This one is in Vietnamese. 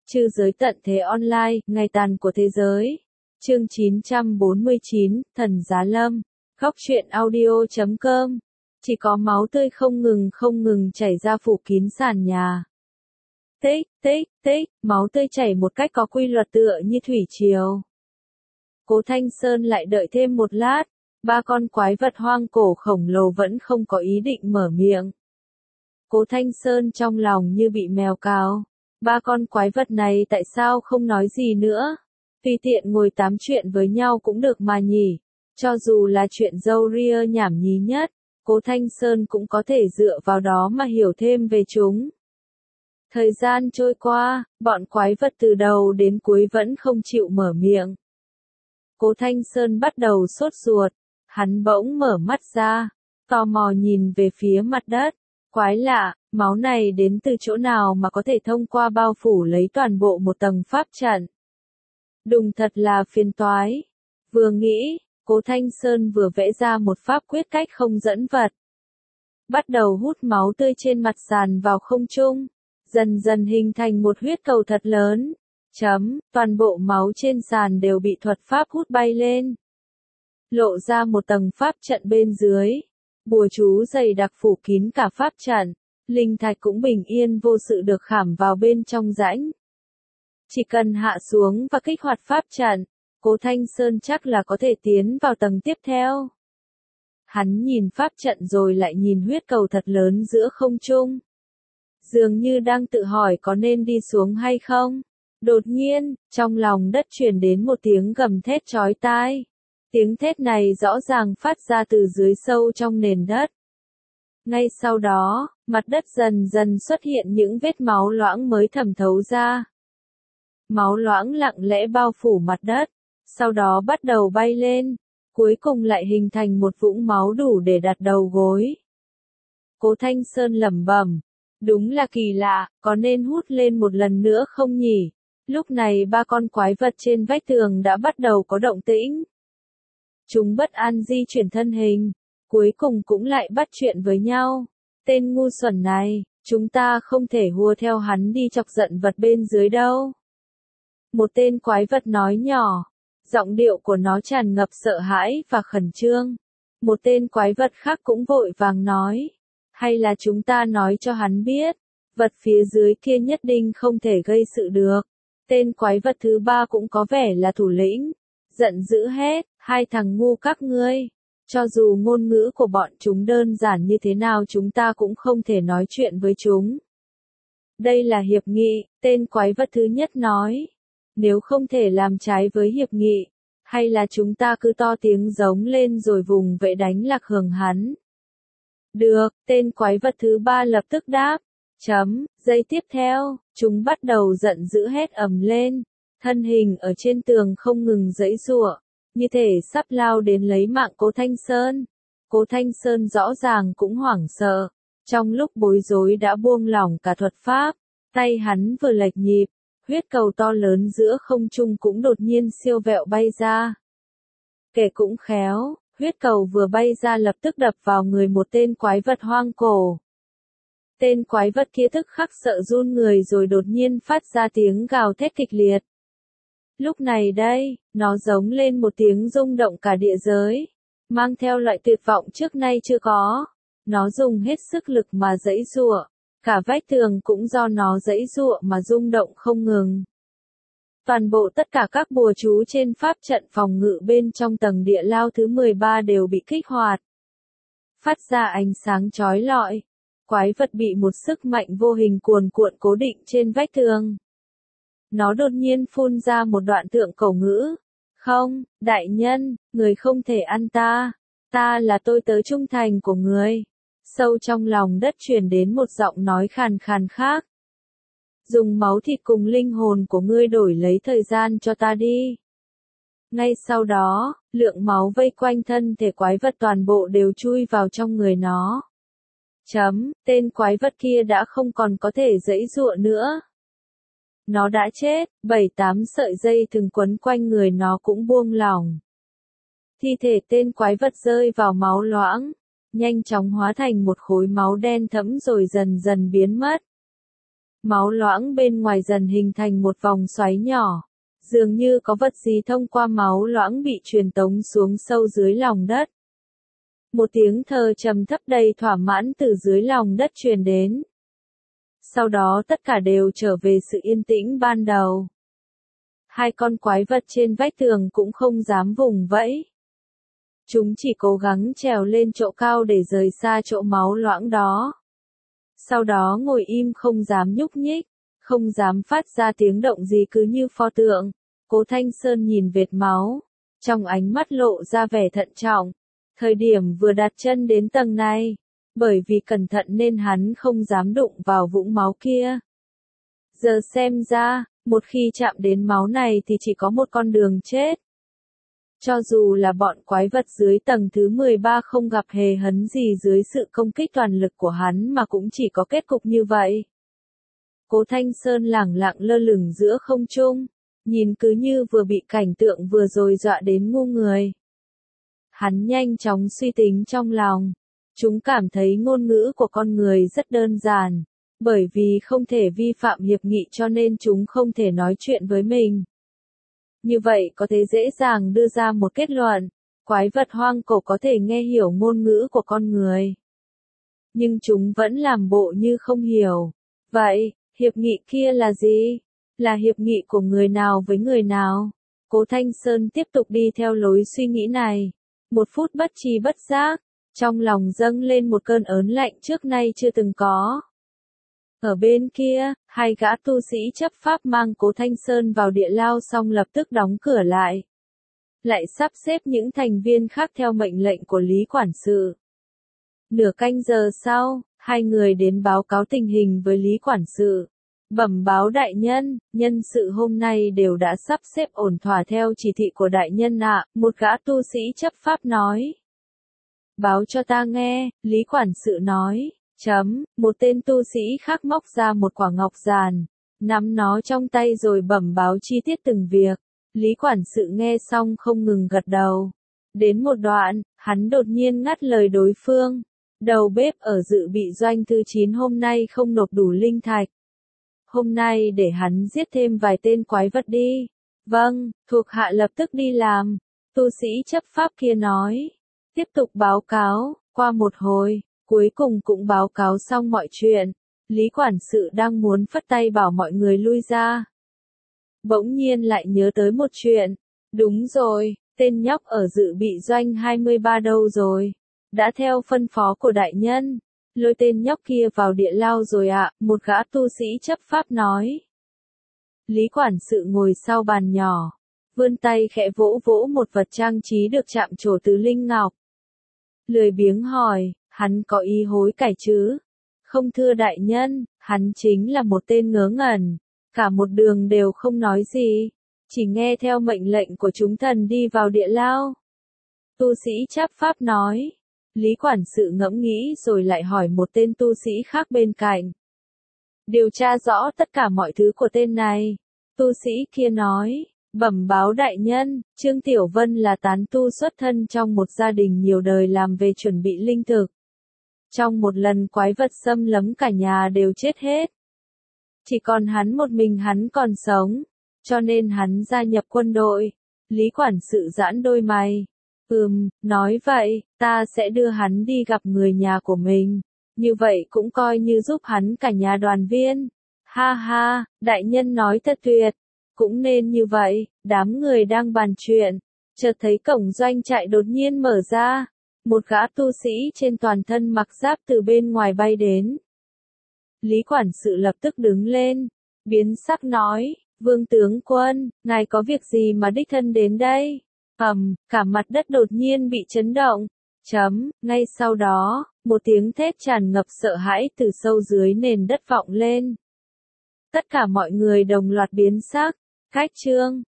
Trư giới tận thế online, ngày tàn của thế giới. Chương 949, Thần Giá Lâm. Góc truyện audio.com. Chỉ có máu tươi không ngừng chảy ra phủ kín sàn nhà. Tích, tích, tích, máu tươi chảy một cách có quy luật tựa như thủy triều. Cố Thanh Sơn lại đợi thêm một lát, ba con quái vật hoang cổ khổng lồ vẫn không có ý định mở miệng. Cố Thanh Sơn trong lòng như bị mèo cào. Ba con quái vật này tại sao không nói gì nữa? Tùy tiện ngồi tám chuyện với nhau cũng được mà nhỉ. Cho dù là chuyện râu ria nhảm nhí nhất, Cố Thanh Sơn cũng có thể dựa vào đó mà hiểu thêm về chúng. Thời gian trôi qua, bọn quái vật từ đầu đến cuối vẫn không chịu mở miệng. Cố Thanh Sơn bắt đầu sốt ruột, hắn bỗng mở mắt ra, tò mò nhìn về phía mặt đất. Quái lạ, máu này đến từ chỗ nào mà có thể thông qua bao phủ lấy toàn bộ một tầng pháp trận. Đùng thật là phiền toái. Vừa nghĩ, Cố Thanh Sơn vừa vẽ ra một pháp quyết cách không dẫn vật. Bắt đầu hút máu tươi trên mặt sàn vào không trung, dần dần hình thành một huyết cầu thật lớn. Toàn bộ máu trên sàn đều bị thuật pháp hút bay lên. Lộ ra một tầng pháp trận bên dưới. Bùa chú dày đặc phủ kín cả pháp trận, linh thạch cũng bình yên vô sự được khảm vào bên trong rãnh. Chỉ cần hạ xuống và kích hoạt pháp trận, Cố Thanh Sơn chắc là có thể tiến vào tầng tiếp theo. Hắn nhìn pháp trận rồi lại nhìn huyết cầu thật lớn giữa không trung. Dường như đang tự hỏi có nên đi xuống hay không. Đột nhiên, trong lòng đất truyền đến một tiếng gầm thét chói tai. Tiếng thét này rõ ràng phát ra từ dưới sâu trong nền đất. Ngay sau đó, mặt đất dần dần xuất hiện những vết máu loãng mới thẩm thấu ra. Máu loãng lặng lẽ bao phủ mặt đất, sau đó bắt đầu bay lên, cuối cùng lại hình thành một vũng máu đủ để đặt đầu gối. Cố Thanh Sơn lẩm bẩm, đúng là kỳ lạ, có nên hút lên một lần nữa không nhỉ? Lúc này ba con quái vật trên vách tường đã bắt đầu có động tĩnh. Chúng bất an di chuyển thân hình, cuối cùng cũng lại bắt chuyện với nhau. Tên ngu xuẩn này, chúng ta không thể hùa theo hắn đi chọc giận vật bên dưới đâu. Một tên quái vật nói nhỏ, giọng điệu của nó tràn ngập sợ hãi và khẩn trương. Một tên quái vật khác cũng vội vàng nói, hay là chúng ta nói cho hắn biết, vật phía dưới kia nhất định không thể gây sự được. Tên quái vật thứ ba cũng có vẻ là thủ lĩnh, giận dữ hét, hai thằng ngu các ngươi, cho dù ngôn ngữ của bọn chúng đơn giản như thế nào chúng ta cũng không thể nói chuyện với chúng. Đây là hiệp nghị, tên quái vật thứ nhất nói. Nếu không thể làm trái với hiệp nghị, hay là chúng ta cứ to tiếng giống lên rồi vùng vẫy đánh lạc hướng hắn. Được, tên quái vật thứ ba lập tức đáp. Giây tiếp theo, chúng bắt đầu giận dữ hét ầm lên, thân hình ở trên tường không ngừng giãy giụa, như thể sắp lao đến lấy mạng Cố Thanh Sơn. Cố Thanh Sơn rõ ràng cũng hoảng sợ, trong lúc bối rối đã buông lỏng cả thuật pháp, tay hắn vừa lệch nhịp, huyết cầu to lớn giữa không trung cũng đột nhiên siêu vẹo bay ra. Kể cũng khéo, huyết cầu vừa bay ra lập tức đập vào người một tên quái vật hoang cổ. Tên quái vật kia tức khắc sợ run người rồi đột nhiên phát ra tiếng gào thét kịch liệt. Lúc này đây, nó giống lên một tiếng rung động cả địa giới, mang theo loại tuyệt vọng trước nay chưa có. Nó dùng hết sức lực mà giãy giụa, cả vách tường cũng do nó giãy giụa mà rung động không ngừng. Toàn bộ tất cả các bùa chú trên pháp trận phòng ngự bên trong tầng địa lao thứ 13 đều bị kích hoạt. Phát ra ánh sáng chói lọi. Quái vật bị một sức mạnh vô hình cuồn cuộn cố định trên vách tường. Nó đột nhiên phun ra một đoạn tượng cổ ngữ. Không, đại nhân, người không thể ăn ta. Ta là tôi tớ trung thành của người. Sâu trong lòng đất truyền đến một giọng nói khàn khàn khác. Dùng máu thịt cùng linh hồn của ngươi đổi lấy thời gian cho ta đi. Ngay sau đó, lượng máu vây quanh thân thể quái vật toàn bộ đều chui vào trong người nó. Tên quái vật kia đã không còn có thể giãy giụa nữa. Nó đã chết, 7-8 sợi dây thừng quấn quanh người nó cũng buông lỏng. Thi thể tên quái vật rơi vào máu loãng, nhanh chóng hóa thành một khối máu đen thẫm rồi dần dần biến mất. Máu loãng bên ngoài dần hình thành một vòng xoáy nhỏ. Dường như có vật gì thông qua máu loãng bị truyền tống xuống sâu dưới lòng đất. Một tiếng thở trầm thấp đầy thỏa mãn từ dưới lòng đất truyền đến. Sau đó tất cả đều trở về sự yên tĩnh ban đầu. Hai con quái vật trên vách tường cũng không dám vùng vẫy. Chúng chỉ cố gắng trèo lên chỗ cao để rời xa chỗ máu loãng đó. Sau đó ngồi im không dám nhúc nhích, không dám phát ra tiếng động gì, cứ như pho tượng. Cố Thanh Sơn nhìn vệt máu, trong ánh mắt lộ ra vẻ thận trọng. Thời điểm vừa đặt chân đến tầng này, bởi vì cẩn thận nên hắn không dám đụng vào vũng máu kia. Giờ xem ra, một khi chạm đến máu này thì chỉ có một con đường chết. Cho dù là bọn quái vật dưới tầng thứ 13 không gặp hề hấn gì dưới sự công kích toàn lực của hắn mà cũng chỉ có kết cục như vậy. Cố Thanh Sơn lẳng lặng lơ lửng giữa không trung, nhìn cứ như vừa bị cảnh tượng vừa rồi dọa đến ngu người. Hắn nhanh chóng suy tính trong lòng. Chúng cảm thấy ngôn ngữ của con người rất đơn giản. Bởi vì không thể vi phạm hiệp nghị cho nên chúng không thể nói chuyện với mình. Như vậy có thể dễ dàng đưa ra một kết luận. Quái vật hoang cổ có thể nghe hiểu ngôn ngữ của con người. Nhưng chúng vẫn làm bộ như không hiểu. Vậy, hiệp nghị kia là gì? Là hiệp nghị của người nào với người nào? Cố Thanh Sơn tiếp tục đi theo lối suy nghĩ này. Một phút bất tri bất giác, trong lòng dâng lên một cơn ớn lạnh trước nay chưa từng có. Ở bên kia, hai gã tu sĩ chấp pháp mang Cố Thanh Sơn vào địa lao xong lập tức đóng cửa lại. Lại sắp xếp những thành viên khác theo mệnh lệnh của Lý quản sự. Nửa canh giờ sau, hai người đến báo cáo tình hình với Lý quản sự. Bẩm báo đại nhân, nhân sự hôm nay đều đã sắp xếp ổn thỏa theo chỉ thị của đại nhân ạ, một gã tu sĩ chấp pháp nói. Báo cho ta nghe, Lý quản sự nói. Một tên tu sĩ khác móc ra một quả ngọc giàn, nắm nó trong tay rồi bẩm báo chi tiết từng việc. Lý quản sự nghe xong không ngừng gật đầu. Đến một đoạn, hắn đột nhiên ngắt lời đối phương. Đầu bếp ở dự bị doanh thứ 9 hôm nay không nộp đủ linh thạch. Hôm nay để hắn giết thêm vài tên quái vật đi. Vâng, thuộc hạ lập tức đi làm. Tu sĩ chấp pháp kia nói. Tiếp tục báo cáo, qua một hồi. Cuối cùng cũng báo cáo xong mọi chuyện, Lý quản sự đang muốn phất tay bảo mọi người lui ra. Bỗng nhiên lại nhớ tới một chuyện. Đúng rồi, tên nhóc ở dự bị doanh 23 đâu rồi? Đã theo phân phó của đại nhân. Lôi tên nhóc kia vào địa lao rồi ạ, một gã tu sĩ chấp pháp nói. Lý quản sự ngồi sau bàn nhỏ, vươn tay khẽ vỗ vỗ một vật trang trí được chạm trổ từ linh ngọc. Lười biếng hỏi. Hắn có ý hối cải chứ? Không thưa đại nhân, hắn chính là một tên ngớ ngẩn. Cả một đường đều không nói gì. Chỉ nghe theo mệnh lệnh của chúng thần đi vào địa lao. Tu sĩ chấp pháp nói. Lý quản sự ngẫm nghĩ rồi lại hỏi một tên tu sĩ khác bên cạnh. Điều tra rõ tất cả mọi thứ của tên này. Tu sĩ kia nói. Bẩm báo đại nhân, Trương Tiểu Vân là tán tu xuất thân trong một gia đình nhiều đời làm về chuẩn bị linh thực. Trong một lần quái vật xâm lấn cả nhà đều chết hết. Chỉ còn hắn một mình hắn còn sống, cho nên hắn gia nhập quân đội. Lý quản sự giãn đôi mày. Nói vậy, ta sẽ đưa hắn đi gặp người nhà của mình. Như vậy cũng coi như giúp hắn cả nhà đoàn viên. Ha ha, đại nhân nói thật tuyệt. Cũng nên như vậy, đám người đang bàn chuyện. Chợt thấy cổng doanh trại đột nhiên mở ra. Một gã tu sĩ trên toàn thân mặc giáp từ bên ngoài bay đến. Lý quản sự lập tức đứng lên, biến sắc nói, Vương tướng quân, ngài có việc gì mà đích thân đến đây? Cả mặt đất đột nhiên bị chấn động. Ngay sau đó, một tiếng thét tràn ngập sợ hãi từ sâu dưới nền đất vọng lên. Tất cả mọi người đồng loạt biến sắc. Cách chương